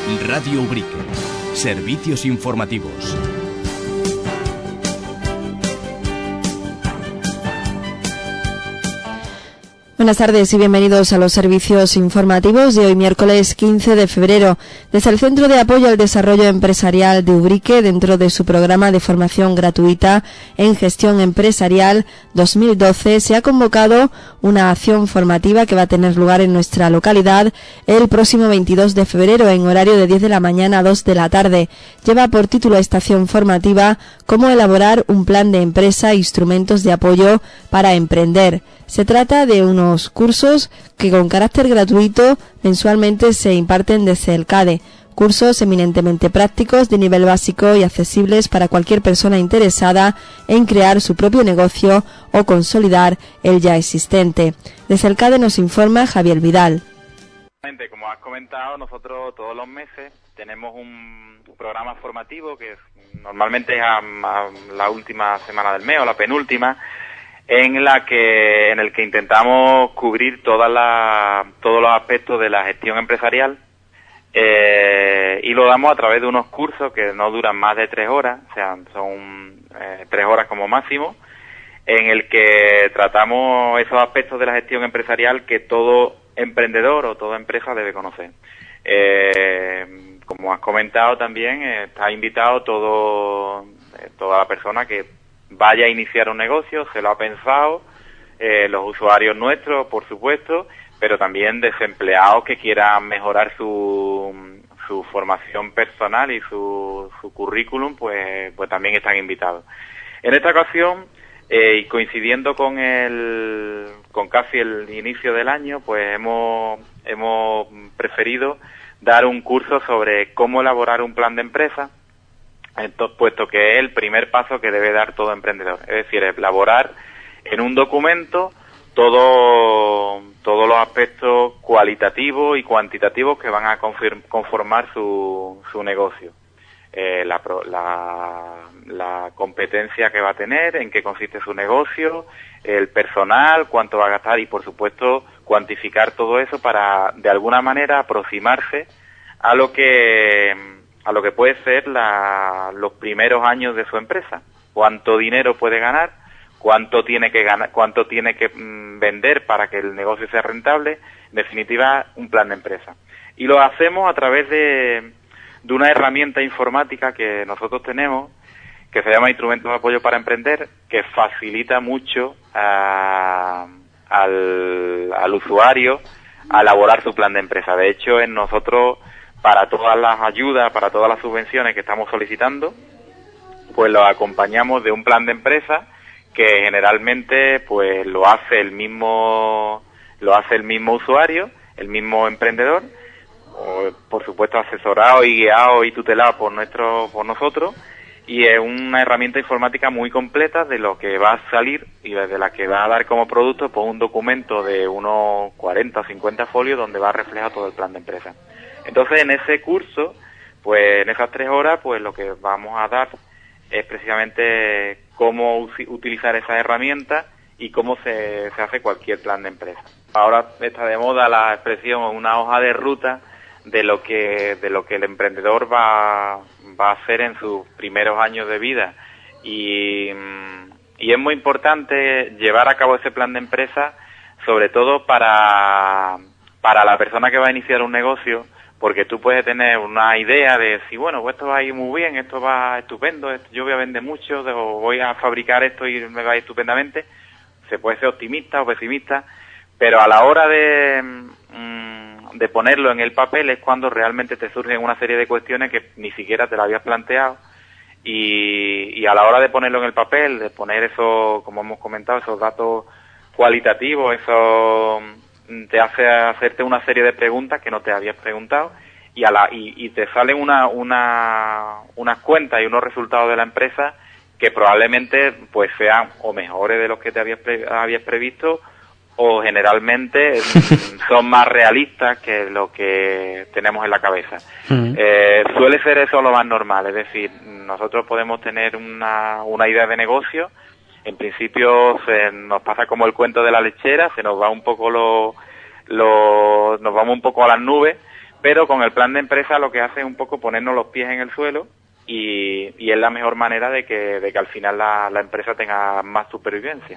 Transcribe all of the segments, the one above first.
Radio Ubrique. Servicios informativos. Buenas tardes y bienvenidos a los servicios informativos de hoy miércoles 15 de febrero. Desde el Centro de Apoyo al Desarrollo Empresarial de Ubrique, dentro de su programa de formación gratuita en gestión empresarial 2012, se ha convocado una acción formativa que va a tener lugar en nuestra localidad el próximo 22 de febrero en horario de 10 de la mañana a 2 de la tarde. Lleva por título esta acción formativa cómo elaborar un plan de empresa e instrumentos de apoyo para emprender. Se trata de unos cursos que con carácter gratuito mensualmente se imparten desde el CADE, cursos eminentemente prácticos de nivel básico y accesibles para cualquier persona interesada en crear su propio negocio o consolidar el ya existente. Desde el CADE nos informa Javier Vidal. Como has comentado, nosotros todos los meses tenemos un programa formativo que normalmente es a la última semana del mes o la penúltima, en el que intentamos cubrir todos los aspectos de la gestión empresarial, y lo damos a través de unos cursos que no duran más de 3 horas, o sea, son 3 horas como máximo, en el que tratamos esos aspectos de la gestión empresarial que todo emprendedor o toda empresa debe conocer. Como has comentado también, está invitado toda la persona que vaya a iniciar un negocio, se lo ha pensado, los usuarios nuestros, por supuesto, pero también desempleados que quieran mejorar su formación personal y su currículum, pues también están invitados. En esta ocasión, y coincidiendo con casi el inicio del año, pues hemos preferido dar un curso sobre cómo elaborar un plan de empresa, puesto que es el primer paso que debe dar todo emprendedor, es decir, elaborar en un documento todos los aspectos cualitativos y cuantitativos que van a conformar su negocio, la competencia que va a tener, en qué consiste su negocio, el personal, cuánto va a gastar y, por supuesto, cuantificar todo eso para, de alguna manera, aproximarse a lo que puede ser los primeros años de su empresa. Cuánto dinero puede ganar, cuánto tiene que vender para que el negocio sea rentable, en definitiva, un plan de empresa. Y lo hacemos a través de una herramienta informática que nosotros tenemos, que se llama Instrumentos de Apoyo para Emprender, que facilita mucho al usuario a elaborar su plan de empresa. De hecho, en nosotros, para todas las ayudas, para todas las subvenciones que estamos solicitando, pues lo acompañamos de un plan de empresa que generalmente pues lo hace el mismo usuario, el mismo emprendedor, por supuesto asesorado y guiado y tutelado por nosotros, y es una herramienta informática muy completa de lo que va a salir y de la que va a dar como producto pues un documento de unos 40 o 50 folios donde va a reflejar todo el plan de empresa. Entonces, en ese curso, pues en esas 3 horas, pues lo que vamos a dar es precisamente cómo utilizar esa herramienta y cómo se hace cualquier plan de empresa. Ahora está de moda la expresión una hoja de ruta de lo que el emprendedor va a hacer en sus primeros años de vida, y es muy importante llevar a cabo ese plan de empresa, sobre todo para la persona que va a iniciar un negocio, porque tú puedes tener una idea de si, bueno, pues esto va a ir muy bien, esto va estupendo, yo voy a vender mucho, o voy a fabricar esto y me va a ir estupendamente. Se puede ser optimista o pesimista, pero a la hora de ponerlo en el papel es cuando realmente te surgen una serie de cuestiones que ni siquiera te la habías planteado, y a la hora de ponerlo en el papel, de poner eso, como hemos comentado, esos datos cualitativos, eso te hace hacerte una serie de preguntas que no te habías preguntado, y te salen unas cuentas y unos resultados de la empresa que probablemente pues sean o mejores de los que te habías previsto, o generalmente son más realistas que lo que tenemos en la cabeza. Suele ser eso lo más normal, es decir, nosotros podemos tener una idea de negocio, en principio nos pasa como el cuento de la lechera, se nos va un poco nos vamos un poco a las nubes, pero con el plan de empresa lo que hace es un poco ponernos los pies en el suelo y es la mejor manera de que al final la empresa tenga más supervivencia.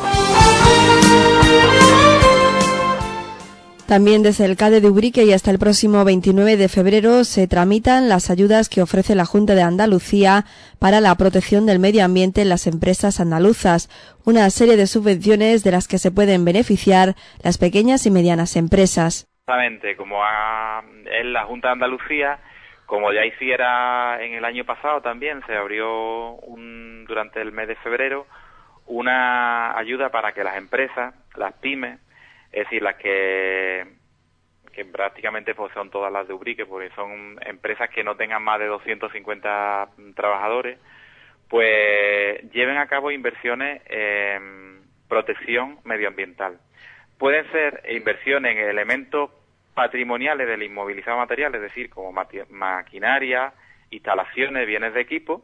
También desde el CADE de Ubrique y hasta el próximo 29 de febrero se tramitan las ayudas que ofrece la Junta de Andalucía para la protección del medio ambiente en las empresas andaluzas, una serie de subvenciones de las que se pueden beneficiar las pequeñas y medianas empresas. Exactamente, como es la Junta de Andalucía, como ya hiciera en el año pasado también, se abrió durante el mes de febrero una ayuda para que las empresas, las pymes, es decir, las que prácticamente pues son todas las de Ubrique, porque son empresas que no tengan más de 250 trabajadores, pues lleven a cabo inversiones en protección medioambiental. Pueden ser inversiones en elementos patrimoniales del inmovilizado material, es decir, como maquinaria, instalaciones, bienes de equipo,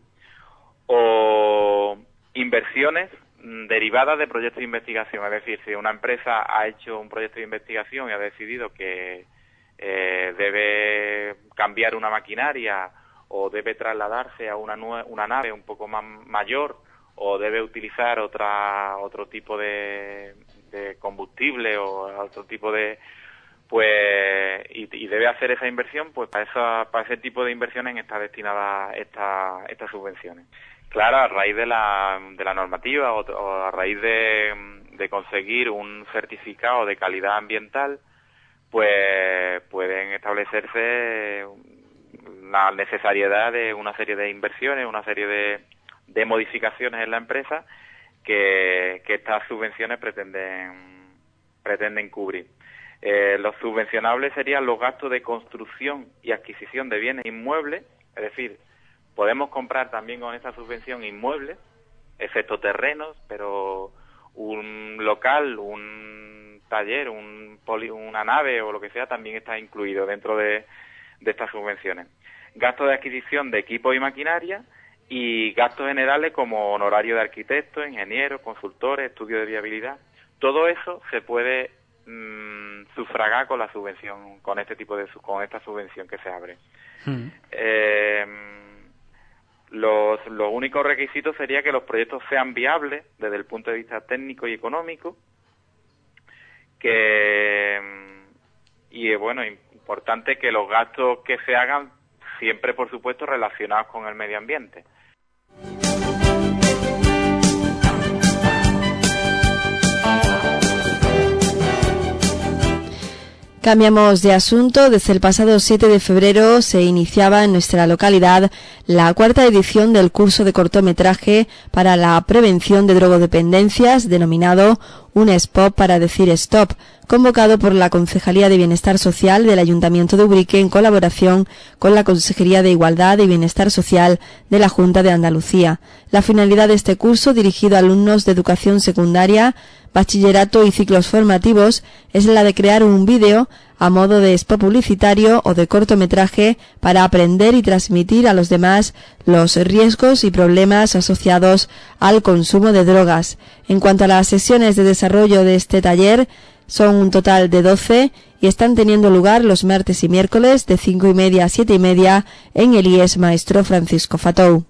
o inversiones derivadas de proyectos de investigación. Es decir, si una empresa ha hecho un proyecto de investigación y ha decidido que debe cambiar una maquinaria o debe trasladarse a una nave un poco más mayor o debe utilizar otro tipo de combustible o otro tipo de y debe hacer esa inversión, pues para ese tipo de inversiones está destinada estas subvenciones. Claro, a raíz de la normativa o a raíz de conseguir un certificado de calidad ambiental, pues pueden establecerse la necesariedad de una serie de inversiones, una serie de modificaciones en la empresa que estas subvenciones pretenden cubrir. Los subvencionables serían los gastos de construcción y adquisición de bienes inmuebles, es decir, podemos comprar también con esta subvención inmuebles, excepto terrenos, pero un local, un taller, una nave o lo que sea también está incluido dentro de estas subvenciones. Gastos de adquisición de equipo y maquinaria y gastos generales como honorario de arquitectos, ingenieros, consultores, estudios de viabilidad. Todo eso se puede sufragar con la subvención, con esta subvención que se abre. Los únicos requisitos sería que los proyectos sean viables desde el punto de vista técnico y económico, importante que los gastos que se hagan siempre, por supuesto, relacionados con el medio ambiente. Cambiamos de asunto. Desde el pasado 7 de febrero se iniciaba en nuestra localidad la cuarta edición del curso de cortometraje para la prevención de drogodependencias, denominado Un Spot para decir stop, convocado por la Concejalía de Bienestar Social del Ayuntamiento de Ubrique en colaboración con la Consejería de Igualdad y Bienestar Social de la Junta de Andalucía. La finalidad de este curso, dirigido a alumnos de educación secundaria, bachillerato y ciclos formativos, es la de crear un vídeo a modo de spot publicitario o de cortometraje para aprender y transmitir a los demás los riesgos y problemas asociados al consumo de drogas. En cuanto a las sesiones de desarrollo de este taller, son un total de 12 y están teniendo lugar los martes y miércoles de 5:30 a 7:30 en el IES Maestro Francisco Fatou.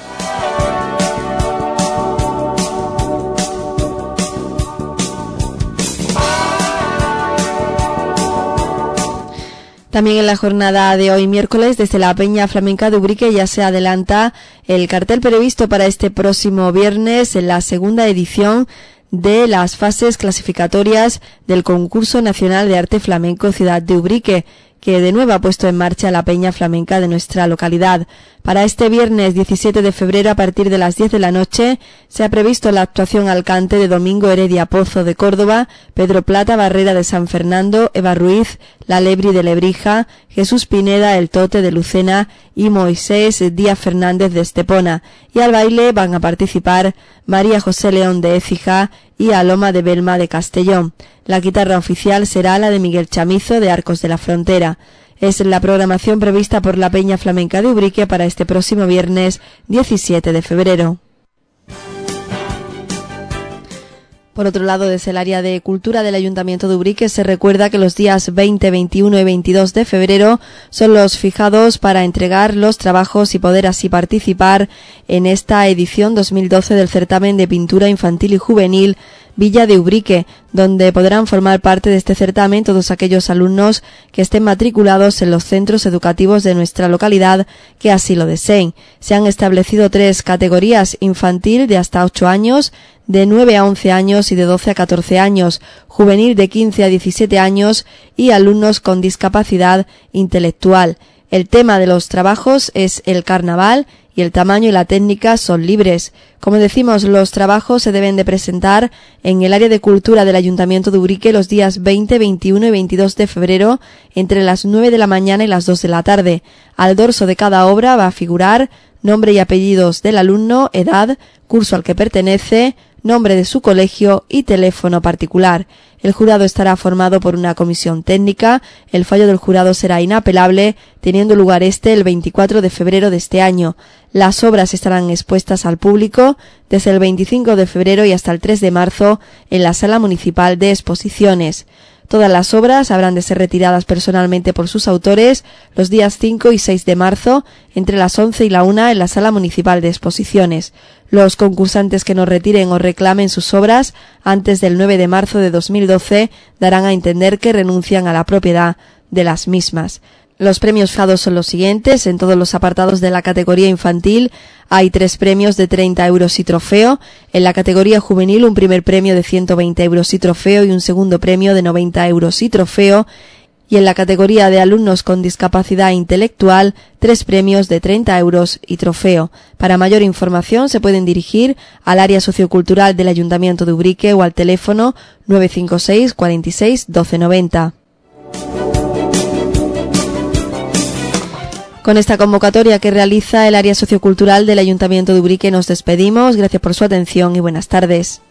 También en la jornada de hoy miércoles, desde la Peña Flamenca de Ubrique ya se adelanta el cartel previsto para este próximo viernes en la segunda edición de las fases clasificatorias del Concurso Nacional de Arte Flamenco Ciudad de Ubrique, que de nuevo ha puesto en marcha la Peña Flamenca de nuestra localidad. Para este viernes 17 de febrero, a partir de las 10 de la noche, se ha previsto la actuación al cante de Domingo Heredia Pozo de Córdoba, Pedro Plata Barrera de San Fernando, Eva Ruiz, La Lebri de Lebrija, Jesús Pineda El Tote de Lucena y Moisés Díaz Fernández de Estepona. Y al baile van a participar María José León de Écija y Aloma de Belma de Castellón. La guitarra oficial será la de Miguel Chamizo de Arcos de la Frontera. Es la programación prevista por la Peña Flamenca de Ubrique para este próximo viernes 17 de febrero. Por otro lado, desde el área de Cultura del Ayuntamiento de Ubrique se recuerda que los días 20, 21 y 22 de febrero son los fijados para entregar los trabajos y poder así participar en esta edición 2012 del certamen de pintura infantil y juvenil Villa de Ubrique, donde podrán formar parte de este certamen todos aquellos alumnos que estén matriculados en los centros educativos de nuestra localidad que así lo deseen. Se han establecido 3 categorías: infantil de hasta 8 años, de 9 a 11 años y de 12 a 14 años, juvenil de 15 a 17 años y alumnos con discapacidad intelectual. El tema de los trabajos es el carnaval y el tamaño y la técnica son libres. Como decimos, los trabajos se deben de presentar en el área de cultura del Ayuntamiento de Ubrique los días 20, 21 y 22 de febrero entre las 9 de la mañana y las 2 de la tarde. Al dorso de cada obra va a figurar nombre y apellidos del alumno, edad, curso al que pertenece, nombre de su colegio y teléfono particular. El jurado estará formado por una comisión técnica. El fallo del jurado será inapelable, teniendo lugar el 24 de febrero de este año. Las obras estarán expuestas al público desde el 25 de febrero y hasta el 3 de marzo en la Sala Municipal de Exposiciones. Todas las obras habrán de ser retiradas personalmente por sus autores los días 5 y 6 de marzo entre las 11 y la 1 en la Sala Municipal de Exposiciones. Los concursantes que no retiren o reclamen sus obras antes del 9 de marzo de 2012 darán a entender que renuncian a la propiedad de las mismas. Los premios fijados son los siguientes. En todos los apartados de la categoría infantil hay 3 premios de 30 euros y trofeo. En la categoría juvenil un primer premio de 120 euros y trofeo y un segundo premio de 90 euros y trofeo. Y en la categoría de alumnos con discapacidad intelectual 3 premios de 30 euros y trofeo. Para mayor información se pueden dirigir al área sociocultural del Ayuntamiento de Ubrique o al teléfono 956 46 1290. Con esta convocatoria que realiza el área sociocultural del Ayuntamiento de Ubrique nos despedimos. Gracias por su atención y buenas tardes.